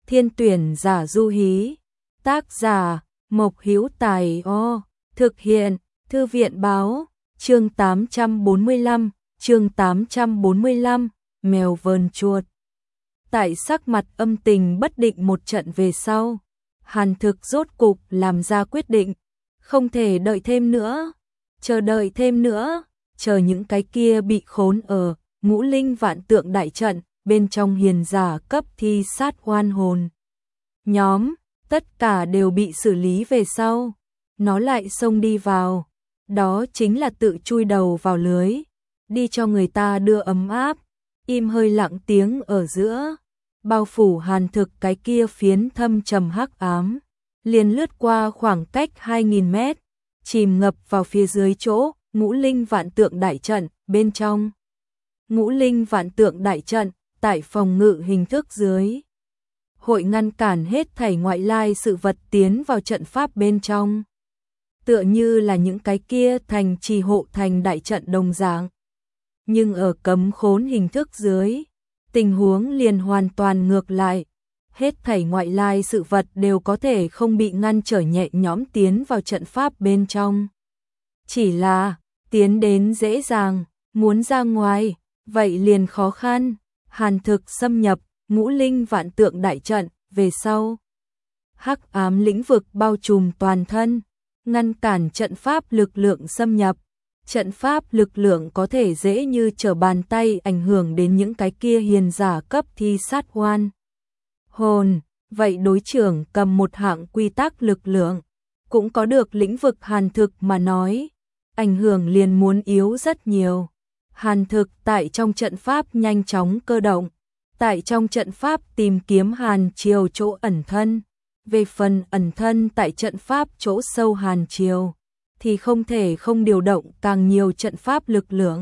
Thiên tuyển giả du hí. Tác giả Mộc Hữu Tài. Thực hiện Thư viện báo. Chương 845, mèo vờn chuột. Tại sắc mặt âm tình bất định một trận về sau, Hàn Thực rốt cục làm ra quyết định, không thể đợi thêm nữa, đợi thêm nữa, chờ những cái kia bị khốn ở Ngũ Linh Vạn Tượng đại trận bên trong hiền giả cấp thi sát oan hồn nhóm, tất cả đều bị xử lý về sau, nó lại xông đi vào, đó chính là tự chui đầu vào lưới, đi cho người ta đưa ấm áp. Im hơi lặng tiếng ở giữa, bao phủ Hàn Thực cái kia phiến thâm trầm hắc ám, liền lướt qua khoảng cách 2000 mét, chìm ngập vào phía dưới chỗ Ngũ Linh Vạn Tượng đại trận bên trong. Ngũ Linh Vạn Tượng đại trận tại phòng ngự hình thức dưới, hội ngăn cản hết thảy ngoại lai sự vật tiến vào trận pháp bên trong, tựa như là những cái kia thành trì hộ thành đại trận đồng dạng. Nhưng ở cấm khốn hình thức dưới, tình huống liền hoàn toàn ngược lại, hết thảy ngoại lai sự vật đều có thể không bị ngăn trở nhẹ nhõm tiến vào trận pháp bên trong. Chỉ là tiến đến dễ dàng, muốn ra ngoài, vậy liền khó khăn. Hàn Thực xâm nhập Ngũ Linh Vạn Tượng đại trận về sau, hắc ám lĩnh vực bao trùm toàn thân, ngăn cản trận pháp lực lượng xâm nhập. Trận pháp lực lượng có thể dễ như trở bàn tay ảnh hưởng đến những cái kia hiền giả cấp thi sát oan hồn, vậy đối trưởng cầm một hạng quy tắc lực lượng, cũng có được lĩnh vực Hàn Thực mà nói, ảnh hưởng liền muốn yếu rất nhiều. Hàn Thực tại trong trận pháp nhanh chóng cơ động, tại trong trận pháp tìm kiếm Hàn Triều chỗ ẩn thân, về phần ẩn thân tại trận pháp chỗ sâu Hàn Triều, thì không thể không điều động càng nhiều trận pháp lực lượng,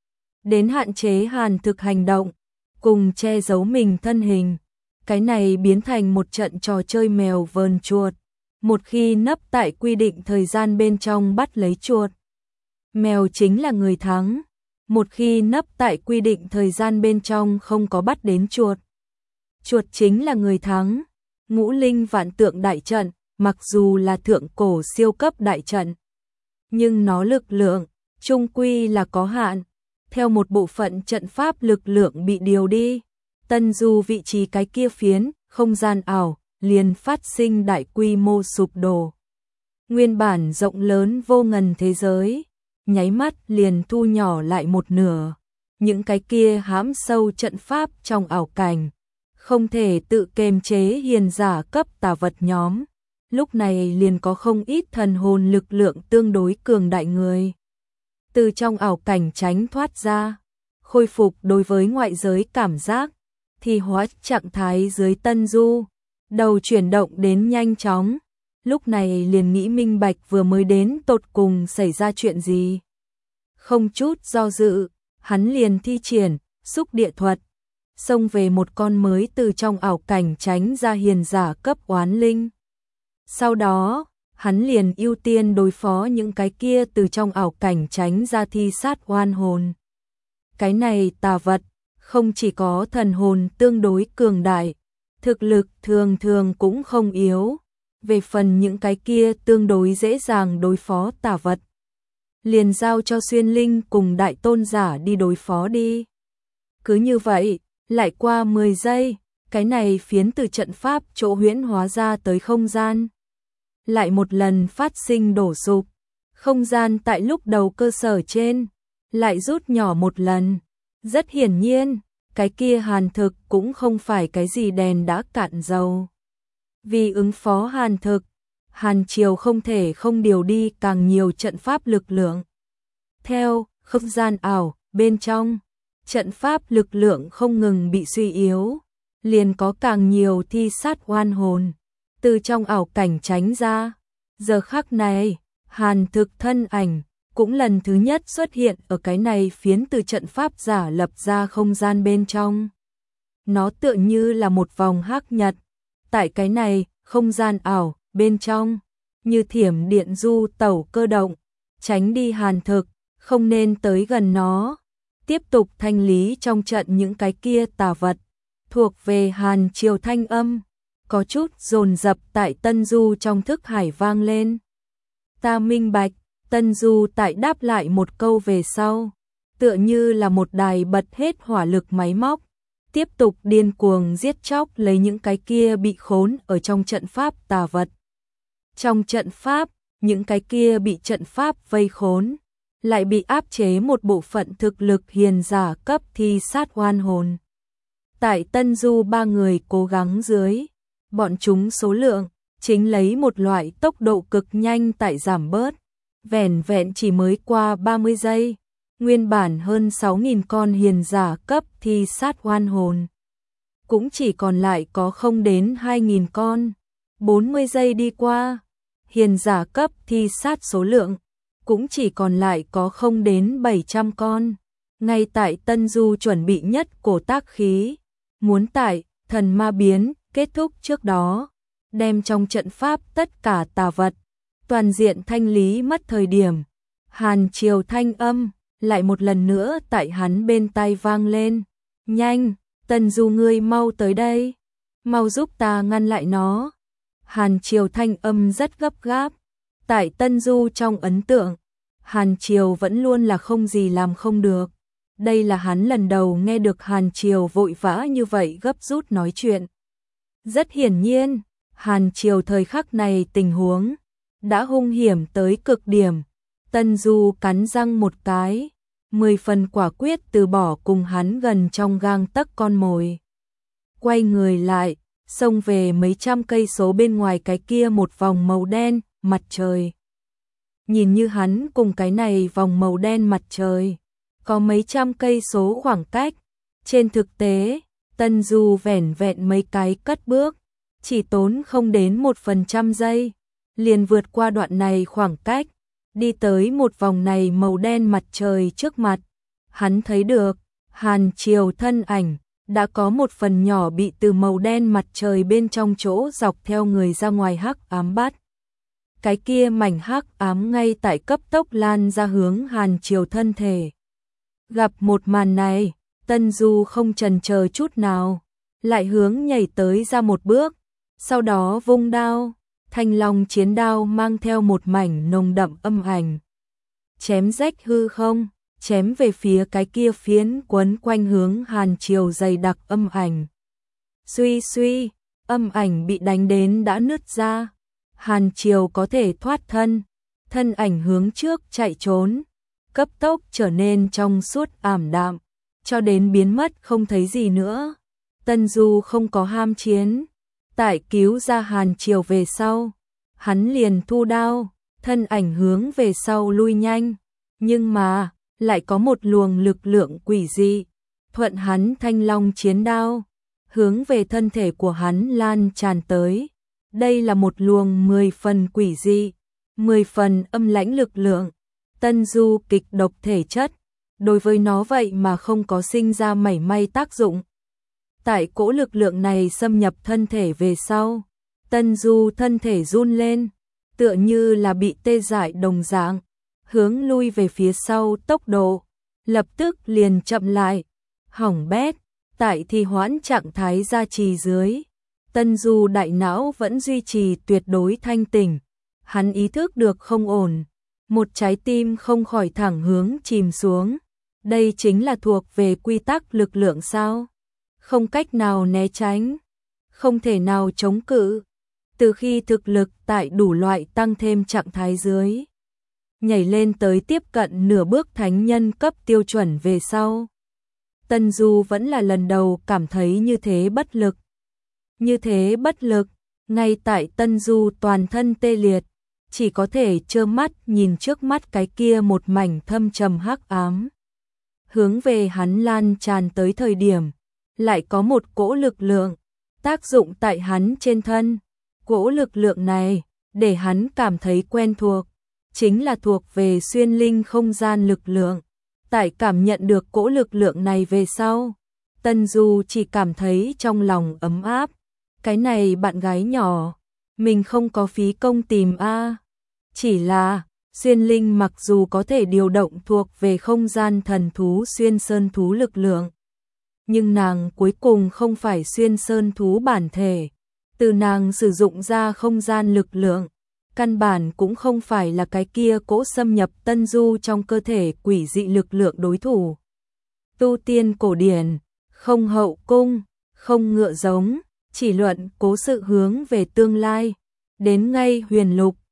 đến hạn chế Hàn Thực hành động, cùng che giấu mình thân hình. Cái này biến thành một trận trò chơi mèo vờn chuột, một khi nấp tại quy định thời gian bên trong bắt lấy chuột, mèo chính là người thắng, một khi nấp tại quy định thời gian bên trong không có bắt đến chuột, chuột chính là người thắng. Ngũ Linh Vạn Tượng đại trận, mặc dù là thượng cổ siêu cấp đại trận, nhưng nó lực lượng chung quy là có hạn, theo một bộ phận trận pháp lực lượng bị điều đi, Tân Du vị trí cái kia phiến không gian ảo liền phát sinh đại quy mô sụp đổ. Nguyên bản rộng lớn vô ngần thế giới, nháy mắt liền thu nhỏ lại một nửa. Những cái kia hãm sâu trận pháp trong ảo cảnh, không thể tự kiềm chế hiền giả cấp tà vật nhóm, lúc này liền có không ít thần hồn lực lượng tương đối cường đại người từ trong ảo cảnh tránh thoát ra, khôi phục đối với ngoại giới cảm giác, thì hóa trạng thái dưới Tân Du, đầu chuyển động đến nhanh chóng, lúc này liền nghĩ minh bạch vừa mới đến tột cùng xảy ra chuyện gì. Không chút do dự, hắn liền thi triển xúc địa thuật, xông về một con mới từ trong ảo cảnh tránh ra hiền giả cấp oán linh. Sau đó, hắn liền ưu tiên đối phó những cái kia từ trong ảo cảnh tránh ra thi sát oan hồn. Cái này tà vật, không chỉ có thần hồn tương đối cường đại, thực lực thường thường cũng không yếu. Về phần những cái kia tương đối dễ dàng đối phó tà vật, liền giao cho Xuyên Linh cùng Đại Tôn giả đi đối phó đi. Cứ như vậy, lại qua 10 giây, cái này phiến từ trận pháp chỗ huyễn hóa ra tới không gian lại một lần phát sinh đổ sụp. Không gian tại lúc đầu cơ sở trên lại rút nhỏ một lần. Rất hiển nhiên, cái kia Hàn Thực cũng không phải cái gì đèn đã cạn dầu. Vì ứng phó Hàn Thực, Hàn Triều không thể không điều đi càng nhiều trận pháp lực lượng. Theo không gian ảo bên trong, trận pháp lực lượng không ngừng bị suy yếu, liền có càng nhiều thi sát oan hồn từ trong ảo cảnh tránh ra. Giờ khắc này, Hàn Thực thân ảnh cũng lần thứ nhất xuất hiện ở cái này phiến từ trận pháp giả lập ra không gian bên trong. Nó tựa như là một vòng hắc nhật, tại cái này không gian ảo bên trong, như thiểm điện du tẩu cơ động, tránh đi Hàn Thực, không nên tới gần nó, tiếp tục thanh lý trong trận những cái kia tà vật, thuộc về Hàn Triều thanh âm, có chút dồn dập tại Tân Du trong thức hải vang lên. Ta minh bạch, Tân Du tại đáp lại một câu về sau, tựa như là một đài bật hết hỏa lực máy móc, tiếp tục điên cuồng giết chóc lấy những cái kia bị khốn ở trong trận pháp tà vật. Trong trận pháp, những cái kia bị trận pháp vây khốn, lại bị áp chế một bộ phận thực lực hiền giả cấp thi sát oan hồn. Tại Tân Du ba người cố gắng dưới, bọn chúng số lượng chính lấy một loại tốc độ cực nhanh tại giảm bớt, vẻn vẹn chỉ mới qua 30 giây, nguyên bản hơn 6.000 con hiền giả cấp thi sát oan hồn, cũng chỉ còn lại có không đến 2.000 con. 40 giây đi qua, hiền giả cấp thi sát số lượng cũng chỉ còn lại có không đến 700 con. Ngay tại Tân Du chuẩn bị nhất cổ tác khí, muốn tại thần ma biến kết thúc trước đó, đem trong trận pháp tất cả tà vật toàn diện thanh lý mất thời điểm, Hàn Triều thanh âm lại một lần nữa tại hắn bên tai vang lên. Nhanh, Tân Du ngươi mau tới đây, mau giúp ta ngăn lại nó. Hàn Triều thanh âm rất gấp gáp. Tại Tân Du trong ấn tượng, Hàn Triều vẫn luôn là không gì làm không được. Đây là hắn lần đầu nghe được Hàn Triều vội vã như vậy gấp rút nói chuyện. Rất hiển nhiên, Hàn Triều thời khắc này tình huống đã hung hiểm tới cực điểm. Tân Du cắn răng một cái, 10 phần quả quyết từ bỏ cùng hắn gần trong gang tấc con mồi. Quay người lại, xông về mấy trăm cây số bên ngoài cái kia một vòng màu đen, mặt trời. Nhìn như hắn cùng cái này vòng màu đen mặt trời, có mấy trăm cây số khoảng cách. Trên thực tế, Tân Du vẻn vẹn mấy cái cất bước, chỉ tốn không đến 1% giây, liền vượt qua đoạn này khoảng cách, đi tới một vòng này màu đen mặt trời trước mặt. Hắn thấy được, Hàn Triều thân ảnh đã có một phần nhỏ bị từ màu đen mặt trời bên trong chỗ dọc theo người ra ngoài hắc ám bắt. Cái kia mảnh hắc ám ngay tại cấp tốc lan ra hướng Hàn Triều thân thể. Gặp một màn này, Tân Du không chần chờ chút nào, lại hướng nhảy tới ra một bước, sau đó vung đao, Thanh Long chiến đao mang theo một mảnh nồng đậm âm ảnh. Chém rách hư không, chém về phía cái kia phiến quấn quanh hướng Hàn Triều dày đặc âm ảnh. Suy suy, âm ảnh bị đánh đến đã nứt ra. Hàn Triều có thể thoát thân, thân ảnh hướng trước chạy trốn, cấp tốc trở nên trong suốt ảm đạm, cho đến biến mất không thấy gì nữa. Tân Du không có ham chiến, tại cứu ra Hàn Triều về sau, hắn liền thu đao, thân ảnh hướng về sau lui nhanh, nhưng mà lại có một luồng lực lượng quỷ dị thuận hắn Thanh Long chiến đao, hướng về thân thể của hắn lan tràn tới. Đây là một luồng 10 phần quỷ dị, 10 phần âm lãnh lực lượng. Tân Du kịch độc thể chất, đối với nó vậy mà không có sinh ra mảy may tác dụng. Tại cỗ lực lượng này xâm nhập thân thể về sau, Tân Du thân thể run lên, tựa như là bị tê dại đồng dạng, hướng lui về phía sau tốc độ, lập tức liền chậm lại, hỏng bét. Tại thi hoãn trạng thái gia trì dưới, Tân Du đại não vẫn duy trì tuyệt đối thanh tỉnh, hắn ý thức được không ổn, một trái tim không khỏi thẳng hướng chìm xuống. Đây chính là thuộc về quy tắc lực lượng sao? Không cách nào né tránh, không thể nào chống cự. Từ khi thực lực tại đủ loại tăng thêm trạng thái dưới, nhảy lên tới tiếp cận nửa bước thánh nhân cấp tiêu chuẩn về sau, Tân Du vẫn là lần đầu cảm thấy như thế bất lực. Như thế bất lực, ngay tại Tân Du toàn thân tê liệt, chỉ có thể trơ mắt nhìn trước mắt cái kia một mảnh thâm trầm hắc ám. Hướng về hắn lan tràn tới thời điểm, lại có một cỗ lực lượng tác dụng tại hắn trên thân. Cỗ lực lượng này, để hắn cảm thấy quen thuộc, chính là thuộc về xuyên linh không gian lực lượng. Tại cảm nhận được cỗ lực lượng này về sau, Tân Du chỉ cảm thấy trong lòng ấm áp. Cái này bạn gái nhỏ, mình không có phí công tìm a. Chỉ là, xuyên linh mặc dù có thể điều động thuộc về không gian thần thú xuyên sơn thú lực lượng, nhưng nàng cuối cùng không phải xuyên sơn thú bản thể, Từ nàng sử dụng ra không gian lực lượng, căn bản cũng không phải là cái kia cỗ xâm nhập Tân Du trong cơ thể quỷ dị lực lượng đối thủ. Tu tiên cổ điển, không hậu cung, không ngựa giống, chỉ luận cố sự hướng về tương lai, đến ngay huyền lục,